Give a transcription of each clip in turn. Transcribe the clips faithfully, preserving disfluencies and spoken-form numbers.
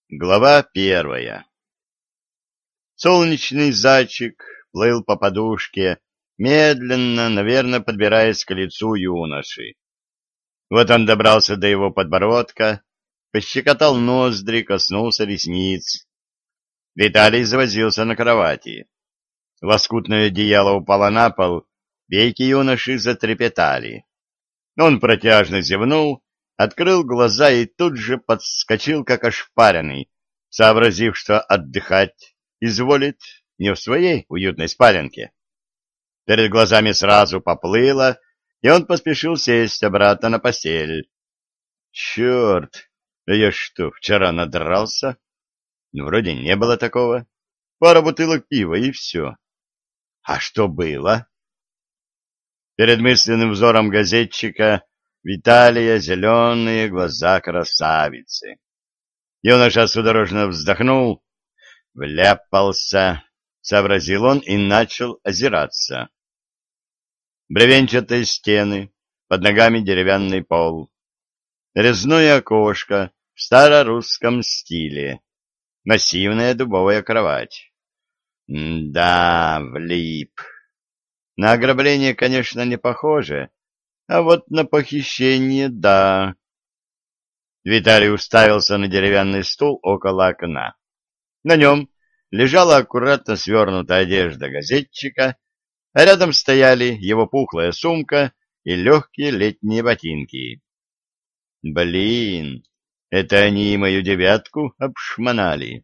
Глава первая. Солнечный зайчик плыл по подушке, медленно, наверное, подбираясь к лицу юноши. Вот он добрался до его подбородка, пощекотал ноздри, коснулся ресниц. Виталий завозился на кровати. Лоскутное одеяло упало на пол, веки юноши затрепетали. Он протяжно зевнул, открыл глаза и тут же подскочил, как ошпаренный, сообразив, что отдыхать изволит не в своей уютной спаленке. Перед глазами сразу поплыло, и он поспешил сесть обратно на постель. Черт, я что, вчера надрался? Вроде не было такого. Пара бутылок пива и все. А что было? Перед мысленным взором газетчика Виталия зеленые глаза красавицы. Юноша судорожно вздохнул, вляпался, сообразил он и начал озираться. Бревенчатые стены, под ногами деревянный пол, резное окошко в старорусском стиле, массивная дубовая кровать. Да, влип. На ограбление, конечно, не похоже, а вот на похищение — да. Виталий уставился на деревянный стул около окна. На нем лежала аккуратно свернутая одежда газетчика, а рядом стояли его пухлая сумка и легкие летние ботинки. Блин, это они и мою девятку обшмонали.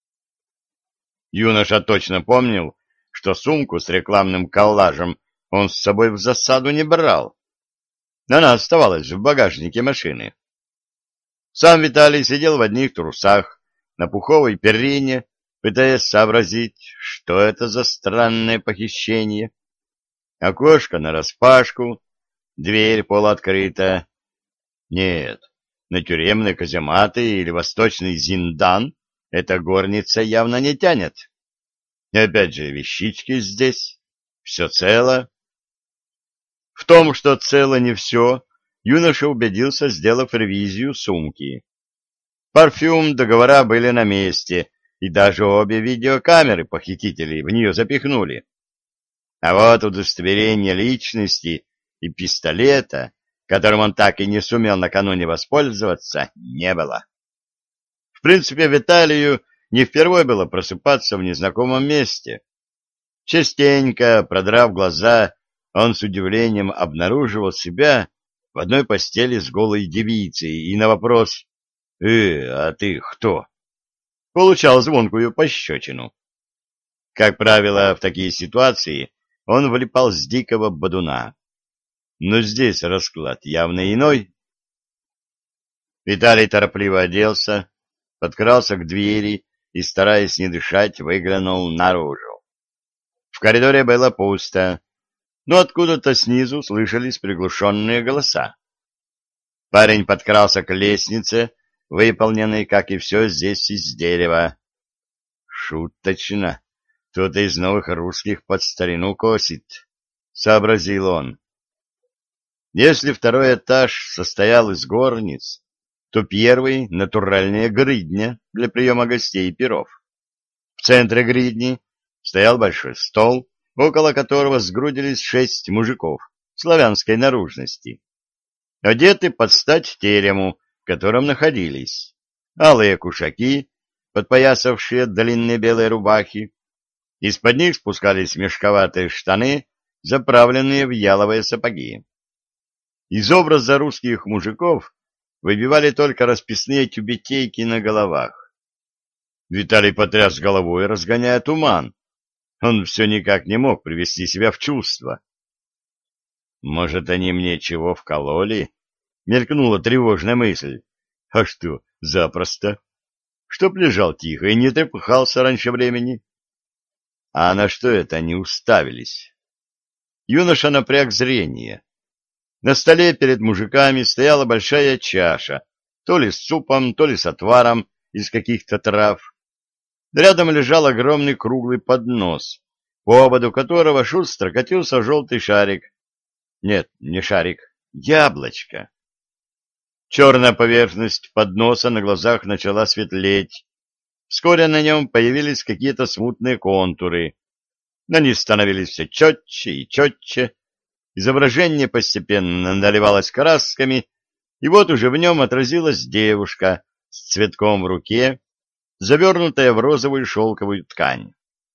Юноша точно помнил, что сумку с рекламным коллажем он с собой в засаду не брал. Она оставалась в багажнике машины. Сам Виталий сидел в одних трусах на пуховой перине, пытаясь сообразить, что это за странное похищение. Окошко нараспашку, дверь полуоткрыта. Нет, на тюремные казематы или восточный зиндан эта горница явно не тянет. И опять же, вещички здесь, все цело. В том, что цело не все, юноша убедился, сделав ревизию сумки. Парфюм, договора были на месте, и даже обе видеокамеры похитителей в нее запихнули. А вот удостоверение личности и пистолета, которым он так и не сумел накануне воспользоваться, не было. В принципе, Виталию не впервые было просыпаться в незнакомом месте. Частенько, продрав глаза, он с удивлением обнаруживал себя в одной постели с голой девицей и на вопрос «Э, а ты кто?» получал звонкую пощечину. Как правило, в такие ситуации он влипал с дикого бодуна. Но здесь расклад явно иной. Виталий торопливо оделся, подкрался к двери и, стараясь не дышать, выглянул наружу. В коридоре было пусто, но откуда-то снизу слышались приглушенные голоса. Парень подкрался к лестнице, выполненной, как и все здесь, из дерева. Шуточно, кто-то из новых русских под старину косит, — сообразил он. Если второй этаж состоял из горниц, то первый — натуральная гридня для приема гостей и пиров. В центре гридни стоял большой стол, около которого сгрудились шесть мужиков славянской наружности, одеты под стать терему, в котором находились. Алые кушаки, подпоясавшие длинные белые рубахи, из-под них спускались мешковатые штаны, заправленные в яловые сапоги. Из образа русских мужиков выбивали только расписные тюбетейки на головах. Виталий потряс головой, разгоняя туман. Он все никак не мог привести себя в чувство. «Может, они мне чего вкололи?» — мелькнула тревожная мысль. «А что, запросто? Чтоб лежал тихо и не трепыхался раньше времени?» А на что это они уставились? Юноша напряг зрение. На столе перед мужиками стояла большая чаша, то ли с супом, то ли с отваром из каких-то трав. Рядом лежал огромный круглый поднос, по ободу которого шустро катился желтый шарик. Нет, не шарик, яблочко. Черная поверхность подноса на глазах начала светлеть, Вскоре на нем появились какие-то смутные контуры. Они становились все четче и четче. Изображение постепенно наливалось красками, и вот уже в нем отразилась девушка с цветком в руке, завернутая в розовую шелковую ткань.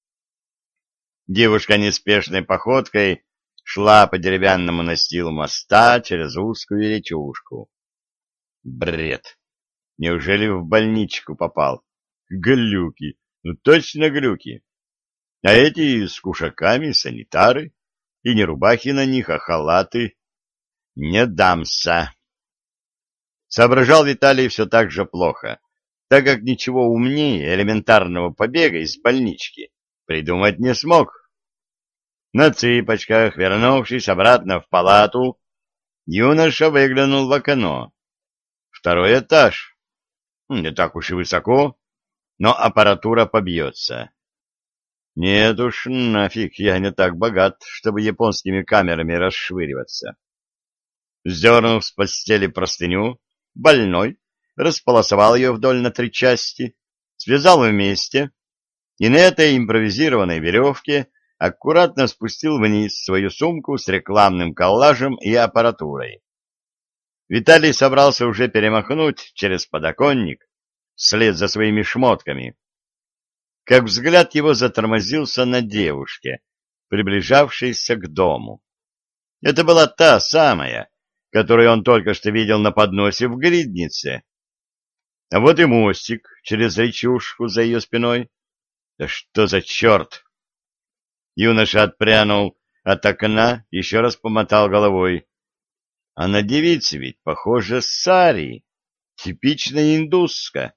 Девушка неспешной походкой шла по деревянному настилу моста через узкую речушку. Бред! Неужели в больничку попал? Глюки! Ну точно глюки! А эти с кушаками санитары, и не рубахи на них, а халаты. Не дамся! Соображал Виталий все так же плохо, так как ничего умнее элементарного побега из больнички придумать не смог. На цыпочках, вернувшись обратно в палату, юноша выглянул в окно. Второй этаж. Не так уж и высоко, но аппаратура побьется. Нет уж, нафиг, я не так богат, чтобы японскими камерами расшвыриваться. Сдернув с постели простыню, больной располосовал ее вдоль на три части, связал вместе и на этой импровизированной веревке аккуратно спустил вниз свою сумку с рекламным коллажем и аппаратурой. Виталий собрался уже перемахнуть через подоконник вслед за своими шмотками, как взгляд его затормозился на девушке, приближавшейся к дому. Это была та самая, которую он только что видел на подносе в гриднице. А вот и мостик через речушку за ее спиной. Да что за черт! Юноша отпрянул от окна, еще раз помотал головой. А на девице ведь, похоже, сари, типичная индусска.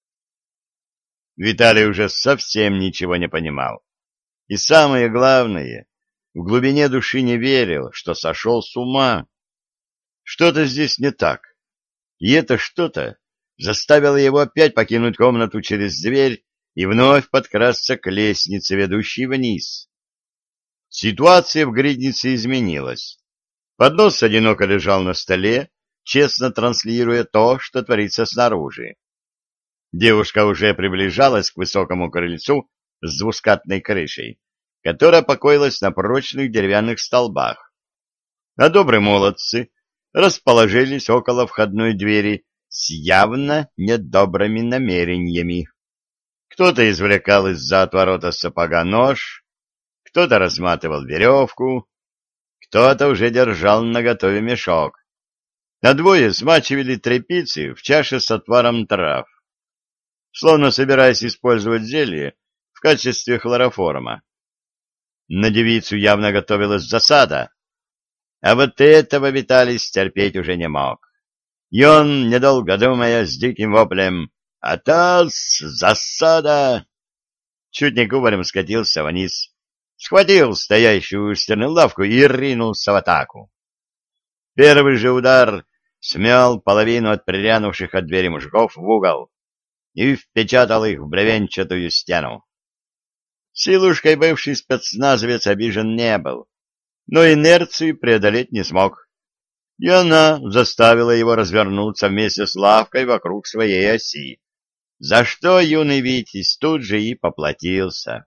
Виталий уже совсем ничего не понимал. И самое главное, в глубине души не верил, что сошел с ума. Что-то здесь не так. И это что-то заставило его опять покинуть комнату через дверь и вновь подкрасться к лестнице, ведущей вниз. Ситуация в гриднице изменилась. Поднос одиноко лежал на столе, честно транслируя то, что творится снаружи. Девушка уже приближалась к высокому крыльцу с двускатной крышей, которая покоилась на прочных деревянных столбах. А добрые молодцы расположились около входной двери с явно недобрыми намерениями. Кто-то извлекал из-за отворота сапога нож, кто-то разматывал веревку, кто-то уже держал наготове мешок, а двое смачивали тряпицы в чаше с отваром трав, словно собираясь использовать зелье в качестве хлороформа. На девицу явно готовилась засада, а вот этого Виталий стерпеть уже не мог. И он, недолго думая, с диким воплем «Атас! Засада!» чуть не кубарем скатился вниз, схватил стоящую у стены лавку и ринулся в атаку. Первый же удар смял половину от прирянувших от двери мужиков в угол и впечатал их в бревенчатую стену. Силушкой бывший спецназовец обижен не был, но инерцию преодолеть не смог, и она заставила его развернуться вместе с лавкой вокруг своей оси, за что юный Витязь тут же и поплатился.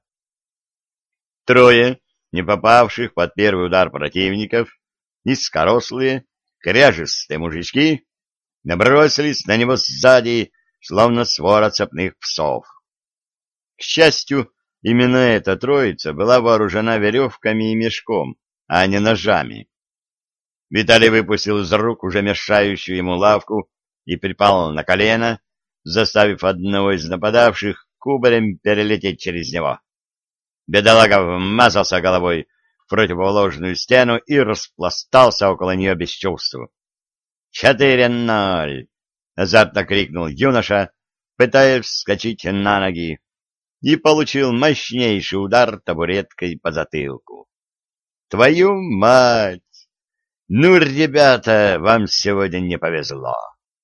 Трое, не попавших под первый удар противников, низкорослые, кряжестые мужички, набросились на него сзади, словно свора цепных псов. К счастью, именно эта троица была вооружена веревками и мешком, а не ножами. Виталий выпустил из рук уже мешающую ему лавку и припал на колено, заставив одного из нападавших кубарем перелететь через него. Бедолага вмазался головой в противоположную стену и распластался около нее без чувств. «Четыре ноль!» — азартно крикнул юноша, пытаясь вскочить на ноги, и получил мощнейший удар табуреткой по затылку. «Твою мать! Ну, ребята, вам сегодня не повезло!»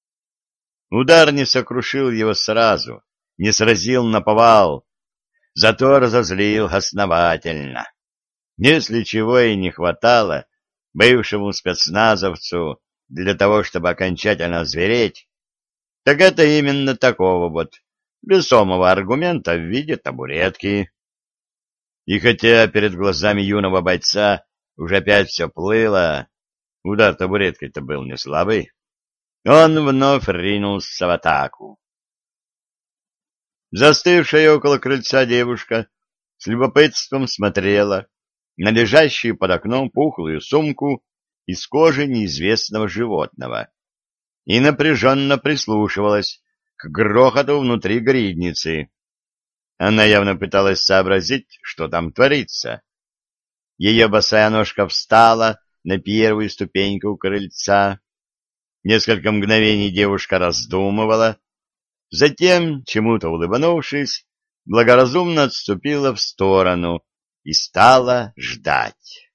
Удар не сокрушил его сразу, не сразил наповал, зато разозлил основательно. Если чего и не хватало бывшему спецназовцу для того, чтобы окончательно озвереть, так это именно такого вот весомого аргумента в виде табуретки. И хотя перед глазами юного бойца уже опять все плыло, удар табуреткой-то был не слабый, он вновь ринулся в атаку. Застывшая около крыльца девушка с любопытством смотрела на лежащую под окном пухлую сумку из кожи неизвестного животного и напряженно прислушивалась к грохоту внутри гридницы. Она явно пыталась сообразить, что там творится. Ее босая ножка встала на первую ступеньку крыльца. Несколько мгновений девушка раздумывала, затем, чему-то улыбнувшись, благоразумно отступила в сторону и стала ждать.